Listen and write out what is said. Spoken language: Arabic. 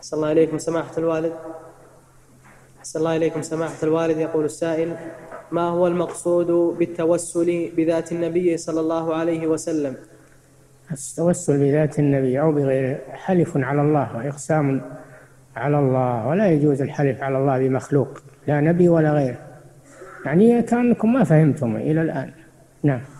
أحسن الله إليكم سماحة الوالد. أحسن الله إليكم سماحة الوالد. يقول السائل: ما هو المقصود بالتوسل بذات النبي صلى الله عليه وسلم؟ التوسل بذات النبي أو بغيره حلف على الله وإقسام على الله، ولا يجوز الحلف على الله بمخلوق لا نبي ولا غيره. يعني كأنكم ما فهمتم إلى الآن. نعم.